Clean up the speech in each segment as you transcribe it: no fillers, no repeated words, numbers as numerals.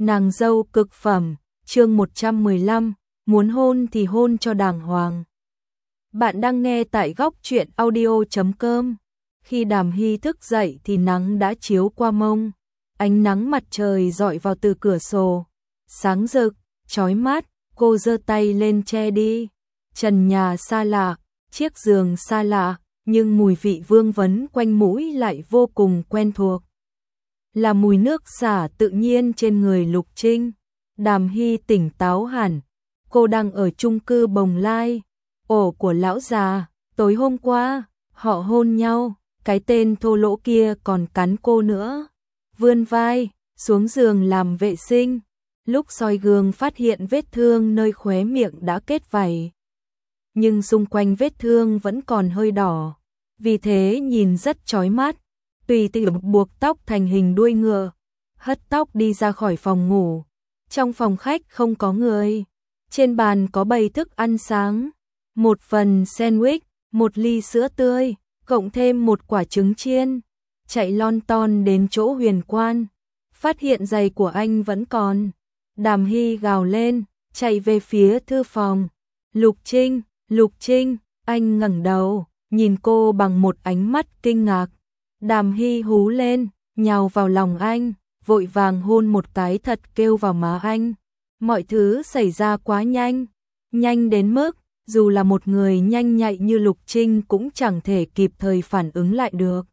Nàng dâu cực phẩm, chương 115, muốn hôn thì hôn cho đàng hoàng. Bạn đang nghe tại góc truyện audio.com. Khi Đàm Hy thức dậy thì nắng đã chiếu qua mông, ánh nắng mặt trời rọi vào từ cửa sổ, sáng rực, chói mắt, cô giơ tay lên che đi. Trần nhà xa lạ, chiếc giường xa lạ, nhưng mùi vị vương vấn quanh mũi lại vô cùng quen thuộc. Là mùi nước xả tự nhiên trên người Lục Trinh. Đàm Hy tỉnh táo hẳn, cô đang ở chung cư Bồng Lai, ổ của lão già. Tối hôm qua, họ hôn nhau, cái tên thô lỗ kia còn cắn cô nữa. Vươn vai, xuống giường làm vệ sinh, lúc soi gương phát hiện vết thương nơi khóe miệng đã kết vảy. Nhưng xung quanh vết thương vẫn còn hơi đỏ, vì thế nhìn rất chói mắt. Tùy tiện buộc tóc thành hình đuôi ngựa, hất tóc đi ra khỏi phòng ngủ. Trong phòng khách không có người, trên bàn có bày thức ăn sáng, một phần sandwich, một ly sữa tươi, cộng thêm một quả trứng chiên. Chạy lon ton đến chỗ Huyền Quan, phát hiện giày của anh vẫn còn. Đàm Hy gào lên, chạy về phía thư phòng. Lục Trinh, anh ngẩng đầu, nhìn cô bằng một ánh mắt kinh ngạc. Đàm Hy hú lên, nhào vào lòng anh, vội vàng hôn một cái thật kêu vào má anh. Mọi thứ xảy ra quá nhanh, nhanh đến mức dù là một người nhanh nhạy như Lục Trinh cũng chẳng thể kịp thời phản ứng lại được.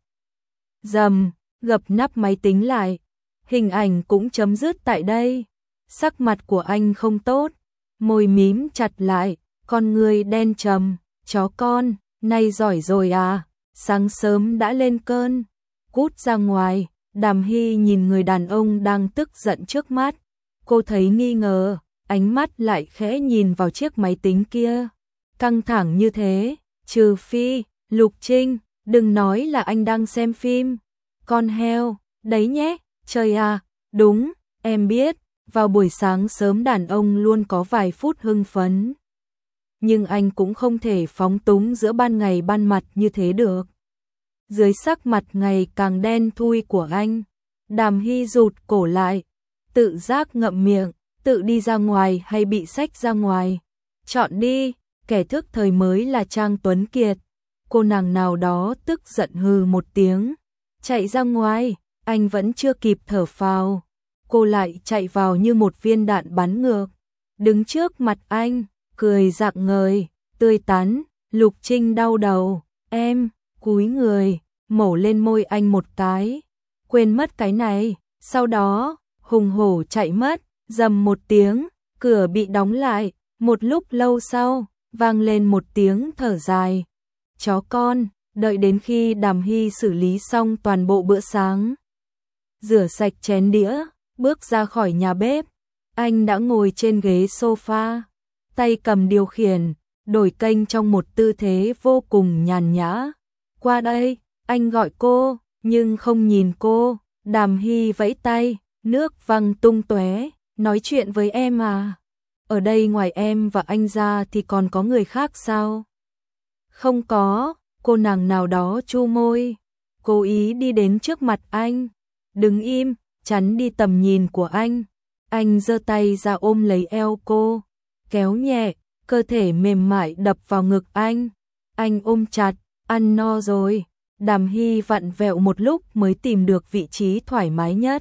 Dầm, gập nắp máy tính lại, hình ảnh cũng chấm dứt tại đây. Sắc mặt của anh không tốt, môi mím chặt lại, con người đen trầm. Chó con, nay giỏi rồi à, sáng sớm đã lên cơn. Cút ra ngoài. Đàm Hy nhìn người đàn ông đang tức giận trước mắt. Cô thấy nghi ngờ, ánh mắt lại khẽ nhìn vào chiếc máy tính kia. Căng thẳng như thế, trừ phi, Lục Trinh, đừng nói là anh đang xem phim. Con heo, đấy nhé, trời à, đúng, em biết, vào buổi sáng sớm đàn ông luôn có vài phút hưng phấn. Nhưng anh cũng không thể phóng túng giữa ban ngày ban mặt như thế được. Dưới sắc mặt ngày càng đen thui của anh, Đàm Hy rụt cổ lại, tự giác ngậm miệng, tự đi ra ngoài hay bị xách ra ngoài. Chọn đi, kẻ thức thời mới là Trang Tuấn Kiệt. Cô nàng nào đó tức giận hừ một tiếng, chạy ra ngoài. Anh vẫn chưa kịp thở phào, cô lại chạy vào như một viên đạn bắn ngược, đứng trước mặt anh, cười rạng ngời, tươi tắn. Lục Trinh đau đầu, em, cúi người, mổ lên môi anh một cái, quên mất cái này, sau đó, hùng hổ chạy mất. Dầm một tiếng, cửa bị đóng lại, một lúc lâu sau, vang lên một tiếng thở dài. Chó con, đợi đến khi Đàm Hy xử lý xong toàn bộ bữa sáng, rửa sạch chén đĩa, bước ra khỏi nhà bếp, anh đã ngồi trên ghế sofa, tay cầm điều khiển, đổi kênh trong một tư thế vô cùng nhàn nhã. Qua đây, anh gọi cô, nhưng không nhìn cô. Đàm Hy vẫy tay, nước văng tung tóe, nói chuyện với em à? Ở đây ngoài em và anh ra thì còn có người khác sao? Không có, cô nàng nào đó chu môi, cố ý đi đến trước mặt anh, đứng im, chắn đi tầm nhìn của anh. Anh giơ tay ra ôm lấy eo cô, kéo nhẹ, cơ thể mềm mại đập vào ngực anh. Anh ôm chặt, ăn no rồi. Đàm Hy vặn vẹo một lúc mới tìm được vị trí thoải mái nhất.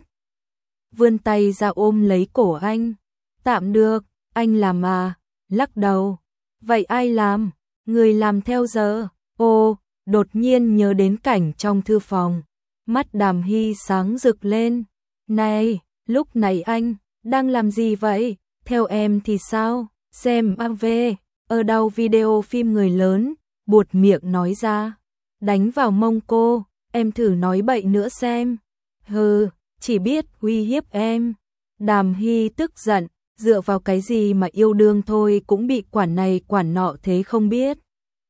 Vươn tay ra ôm lấy cổ anh. Tạm được, anh làm à? Lắc đầu. Vậy ai làm? Người làm theo giờ. Ô, đột nhiên nhớ đến cảnh trong thư phòng. Mắt Đàm Hy sáng rực lên. Này, lúc này anh đang làm gì vậy? Theo em thì sao? Xem AV, ở đâu video phim người lớn, buột miệng nói ra. Đánh vào mông cô, em thử nói bậy nữa xem. Hừ, chỉ biết uy hiếp em. Đàm Hy tức giận, dựa vào cái gì mà yêu đương thôi cũng bị quản này quản nọ thế không biết.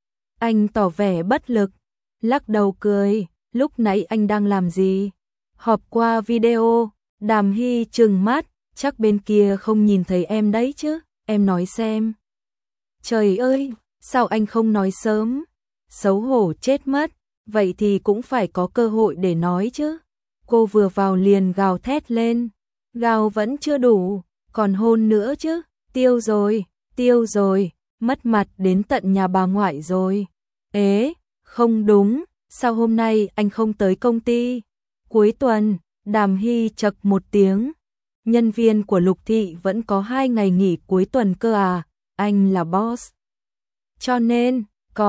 Anh tỏ vẻ bất lực, lắc đầu cười, lúc nãy anh đang làm gì? Họp qua video. Đàm Hy trừng mắt, chắc bên kia không nhìn thấy em đấy chứ, em nói xem. Trời ơi, sao anh không nói sớm? Xấu hổ chết mất, vậy thì cũng phải có cơ hội để nói chứ. Cô vừa vào liền gào thét lên, Gào vẫn chưa đủ, còn hôn nữa chứ, tiêu rồi, mất mặt đến tận nhà bà ngoại rồi. Ế, không đúng, sao hôm nay anh không tới công ty? Cuối tuần, Đàm Hy chậc một tiếng. Nhân viên của Lục Thị vẫn có 2 ngày nghỉ cuối tuần cơ à, anh là boss. Cho nên,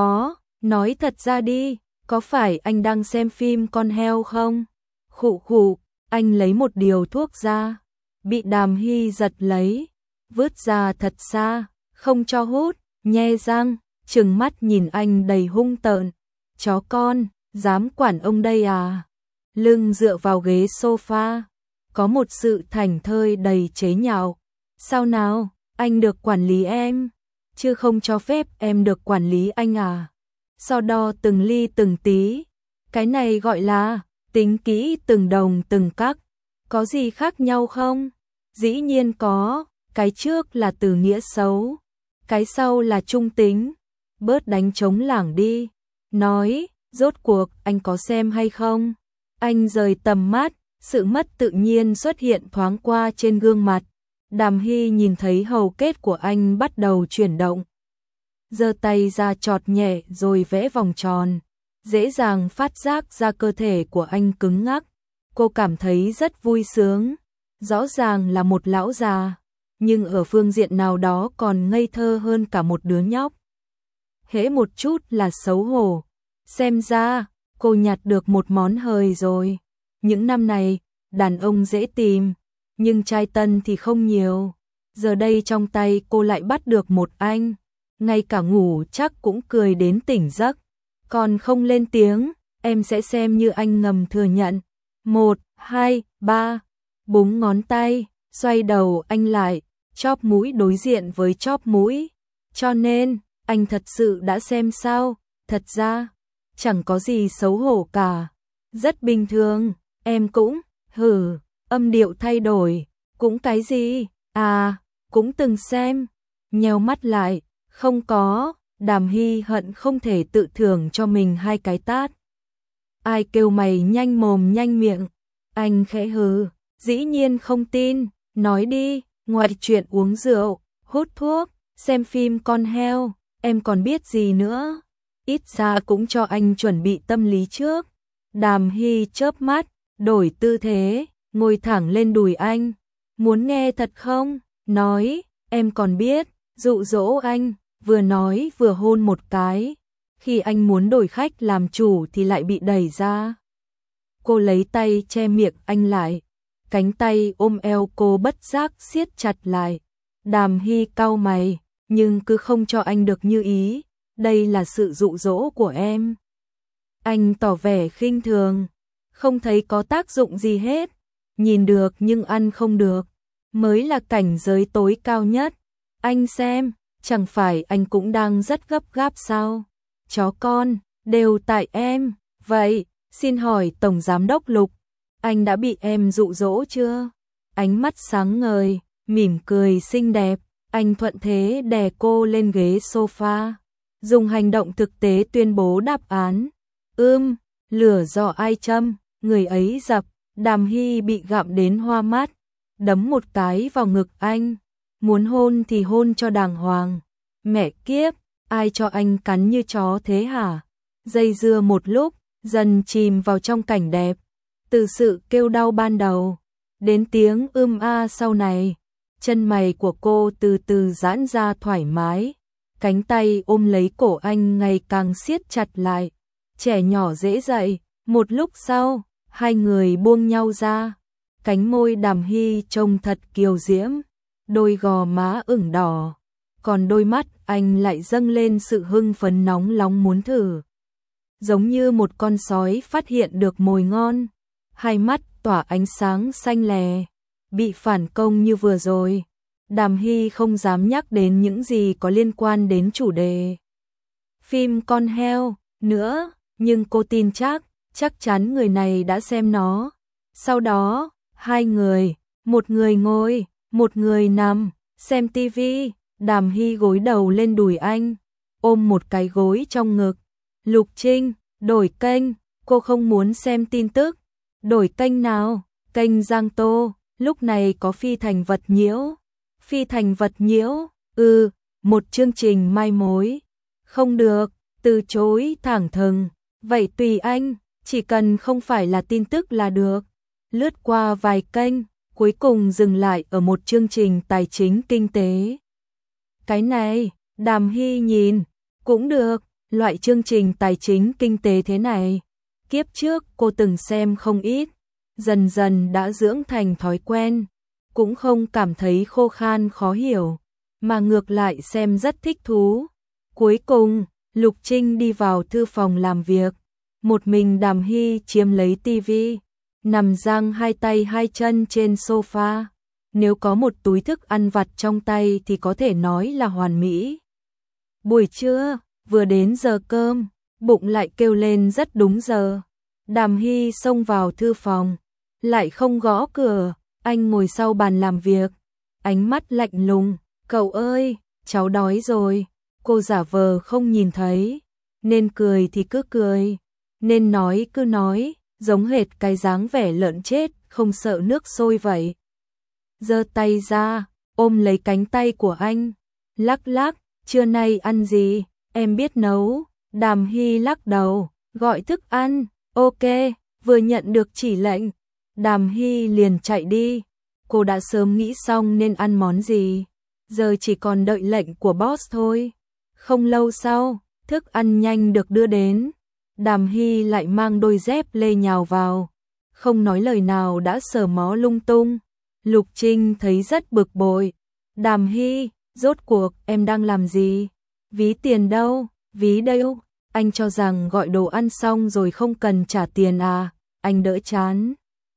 nói thật ra đi, có phải anh đang xem phim con heo không? Khụ khụ, anh lấy một điều thuốc ra, bị Đàm Hy giật lấy, vứt ra thật xa, không cho hút, nhe răng, trừng mắt nhìn anh đầy hung tợn. Chó con, dám quản ông đây à? Lưng dựa vào ghế sofa, có một sự thảnh thơi đầy chế nhạo. Sao nào, anh được quản lý em, chứ không cho phép em được quản lý anh à? So đo từng ly từng tí, cái này gọi là tính kỹ từng đồng từng cắc. Có gì khác nhau không? Dĩ nhiên có, cái trước là từ nghĩa xấu, cái sau là trung tính. Bớt đánh trống lảng đi. Nói, rốt cuộc anh có xem hay không? Anh rời tầm mắt, sự mất tự nhiên xuất hiện thoáng qua trên gương mặt. Đàm Hy nhìn thấy hầu kết của anh bắt đầu chuyển động. Giơ tay ra chọt nhẹ rồi vẽ vòng tròn, dễ dàng phát giác ra cơ thể của anh cứng ngắc. Cô cảm thấy rất vui sướng, rõ ràng là một lão già, nhưng ở phương diện nào đó còn ngây thơ hơn cả một đứa nhóc. Hễ một chút là xấu hổ, xem ra cô nhặt được một món hời rồi. Những năm này, đàn ông dễ tìm, nhưng trai tân thì không nhiều. Giờ đây trong tay cô lại bắt được một anh, ngay cả ngủ chắc cũng cười đến tỉnh giấc. Còn không lên tiếng, em sẽ xem như anh ngầm thừa nhận. 1, 2, 3, búng ngón tay, xoay đầu anh lại, chóp mũi đối diện với chóp mũi. Cho nên, anh thật sự đã xem sao? Thật ra, chẳng có gì xấu hổ cả. Rất bình thường, em cũng, âm điệu thay đổi, cũng cái gì? À, cũng từng xem. Nheo mắt lại, không có. Đàm Hy hận không thể tự thưởng cho mình 2 cái tát. Ai kêu mày nhanh mồm nhanh miệng? Anh khẽ hừ, dĩ nhiên không tin, nói đi, ngoài chuyện uống rượu, hút thuốc, xem phim con heo, em còn biết gì nữa? Ít ra cũng cho anh chuẩn bị tâm lý trước. Đàm Hy chớp mắt, đổi tư thế, ngồi thẳng lên đùi anh. Muốn nghe thật không? Nói, em còn biết, dụ dỗ anh. Vừa nói vừa hôn một cái, khi anh muốn đổi khách làm chủ thì lại bị đẩy ra. Cô lấy tay che miệng anh lại, cánh tay ôm eo cô bất giác siết chặt lại. Đàm Hy cau mày, nhưng cứ không cho anh được như ý, đây là sự dụ dỗ của em. Anh tỏ vẻ khinh thường, không thấy có tác dụng gì hết, nhìn được nhưng ăn không được, mới là cảnh giới tối cao nhất. Anh xem, chẳng phải anh cũng đang rất gấp gáp sao? Chó con, đều tại em. Vậy, xin hỏi Tổng Giám đốc Lục, anh đã bị em dụ dỗ chưa? Ánh mắt sáng ngời, mỉm cười xinh đẹp, anh thuận thế đè cô lên ghế sofa, dùng hành động thực tế tuyên bố đáp án. Lửa do ai châm, người ấy dập. Đàm Hy bị gặm đến hoa mắt, đấm một cái vào ngực anh. Muốn hôn thì hôn cho đàng hoàng. Mẹ kiếp, ai cho anh cắn như chó thế hả? Dây dưa một lúc, dần chìm vào trong cảnh đẹp. Từ sự kêu đau ban đầu, đến tiếng sau này, chân mày của cô từ từ giãn ra thoải mái. Cánh tay ôm lấy cổ anh ngày càng siết chặt lại. Trẻ nhỏ dễ dậy, một lúc sau, hai người buông nhau ra. Cánh môi Đàm Hy trông thật kiều diễm, đôi gò má ửng đỏ, còn đôi mắt anh lại dâng lên sự hưng phấn nóng lòng muốn thử. Giống như một con sói phát hiện được mồi ngon, hai mắt tỏa ánh sáng xanh lè. Bị phản công như vừa rồi, Đàm Hy không dám nhắc đến những gì có liên quan đến chủ đề phim con heo nữa, nhưng cô tin chắc chắn người này đã xem nó. Sau đó, hai người, một người ngồi, một người nằm, xem tivi. Đàm Hy gối đầu lên đùi anh, ôm một cái gối trong ngực. Lục Trinh, đổi kênh, cô không muốn xem tin tức. Đổi kênh nào? Kênh Giang Tô. Lúc này có phi thành vật nhiễu. Phi thành vật nhiễu, một chương trình mai mối. Không được, từ chối thẳng thừng. Vậy tùy anh, chỉ cần không phải là tin tức là được. Lướt qua vài kênh, cuối cùng dừng lại ở một chương trình tài chính kinh tế. Cái này, Đàm Hy nhìn, cũng được, loại chương trình tài chính kinh tế thế này. Kiếp trước cô từng xem không ít, dần dần đã dưỡng thành thói quen, cũng không cảm thấy khô khan khó hiểu, mà ngược lại xem rất thích thú. Cuối cùng, Lục Trinh đi vào thư phòng làm việc, một mình Đàm Hy chiếm lấy tivi, nằm dang hai tay hai chân trên sofa. Nếu có một túi thức ăn vặt trong tay thì có thể nói là hoàn mỹ. Buổi trưa, vừa đến giờ cơm, bụng lại kêu lên rất đúng giờ. Đàm Hy xông vào thư phòng, lại không gõ cửa, anh ngồi sau bàn làm việc, ánh mắt lạnh lùng, "Cậu ơi, cháu đói rồi." Cô giả vờ không nhìn thấy, nên cười thì cứ cười, nên nói cứ nói, giống hệt cái dáng vẻ lợn chết không sợ nước sôi vậy. Giơ tay ra, ôm lấy cánh tay của anh, lắc lắc, "Trưa nay ăn gì, em biết nấu." Đàm Hy lắc đầu, "Gọi thức ăn." "Ok." Vừa nhận được chỉ lệnh, Đàm Hy liền chạy đi. Cô đã sớm nghĩ xong nên ăn món gì, giờ chỉ còn đợi lệnh của boss thôi. Không lâu sau, thức ăn nhanh được đưa đến. Đàm Hy lại mang đôi dép lê nhào vào, không nói lời nào đã sờ mó lung tung. Lục Trinh thấy rất bực bội. "Đàm Hy, rốt cuộc em đang làm gì? Ví tiền đâu?" "Ví đâu? Anh cho rằng gọi đồ ăn xong rồi không cần trả tiền à?" Anh đỡ chán,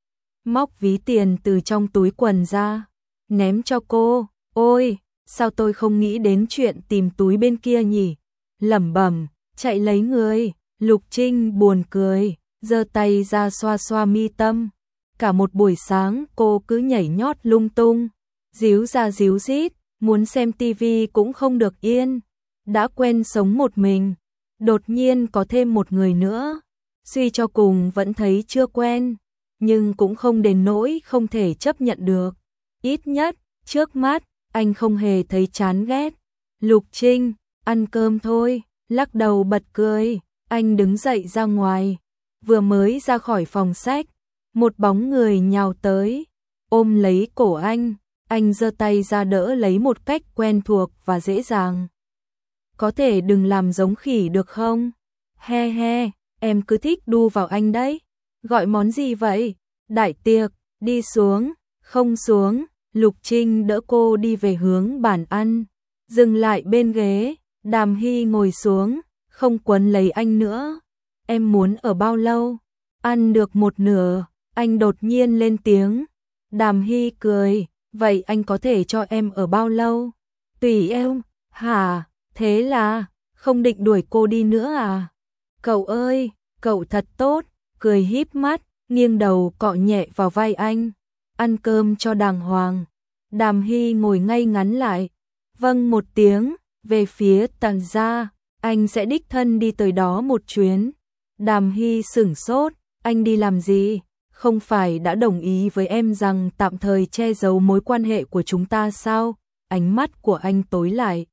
móc ví tiền từ trong túi quần ra, ném cho cô. "Ôi, sao tôi không nghĩ đến chuyện tìm túi bên kia nhỉ?" Lẩm bẩm, chạy lấy người. Lục Trinh buồn cười, giơ tay ra xoa xoa mi tâm. Cả một buổi sáng cô cứ nhảy nhót lung tung, díu ra díu dít, muốn xem tivi cũng không được yên. Đã quen sống một mình, đột nhiên có thêm một người nữa, suy cho cùng vẫn thấy chưa quen, nhưng cũng không đến nỗi không thể chấp nhận được. Ít nhất, trước mắt, anh không hề thấy chán ghét. "Lục Trinh, ăn cơm thôi." Lắc đầu bật cười, anh đứng dậy ra ngoài. Vừa mới ra khỏi phòng sách, một bóng người nhào tới, ôm lấy cổ anh giơ tay ra đỡ lấy một cách quen thuộc và dễ dàng. "Có thể đừng làm giống khỉ được không?" "He he, em cứ thích đu vào anh đấy." "Gọi món gì vậy?" "Đại tiệc." "Đi xuống." "Không xuống." Lục Trinh đỡ cô đi về hướng bàn ăn, dừng lại bên ghế. Đàm Hy ngồi xuống, không quấn lấy anh nữa. "Em muốn ở bao lâu?" Ăn được một nửa, anh đột nhiên lên tiếng. Đàm Hy cười, "Vậy anh có thể cho em ở bao lâu?" "Tùy em." "Hả, thế là không định đuổi cô đi nữa à?" "Cậu ơi, cậu thật tốt." Cười híp mắt, nghiêng đầu cọ nhẹ vào vai anh. "Ăn cơm cho đàng hoàng." Đàm Hy ngồi ngay ngắn lại, vâng một tiếng, về phía Tần gia. "Anh sẽ đích thân đi tới đó một chuyến." Đàm Hy sửng sốt, "Anh đi làm gì? Không phải đã đồng ý với em rằng tạm thời che giấu mối quan hệ của chúng ta sao?" Ánh mắt của anh tối lại.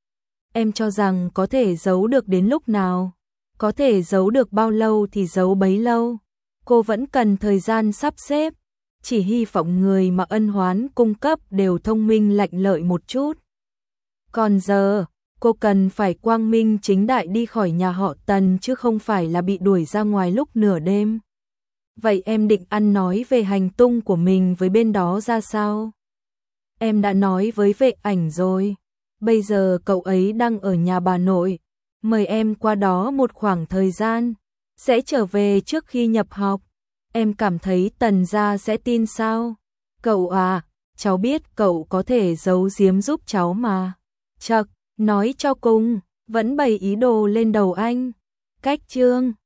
"Em cho rằng có thể giấu được đến lúc nào? Có thể giấu được bao lâu thì giấu bấy lâu. Cô vẫn cần thời gian sắp xếp. Chỉ hy vọng người mà ân oán cung cấp đều thông minh lạnh lợi một chút. Còn giờ, cô cần phải quang minh chính đại đi khỏi nhà họ Tần chứ không phải là bị đuổi ra ngoài lúc nửa đêm." "Vậy em định ăn nói về hành tung của mình với bên đó ra sao?" "Em đã nói với vệ ảnh rồi. Bây giờ cậu ấy đang ở nhà bà nội. Mời em qua đó một khoảng thời gian. Sẽ trở về trước khi nhập học. Em cảm thấy Tần gia sẽ tin sao?" "Cậu à, cháu biết cậu có thể giấu giếm giúp cháu mà." "Chậc, nói cho cùng, vẫn bày ý đồ lên đầu anh." Cách chương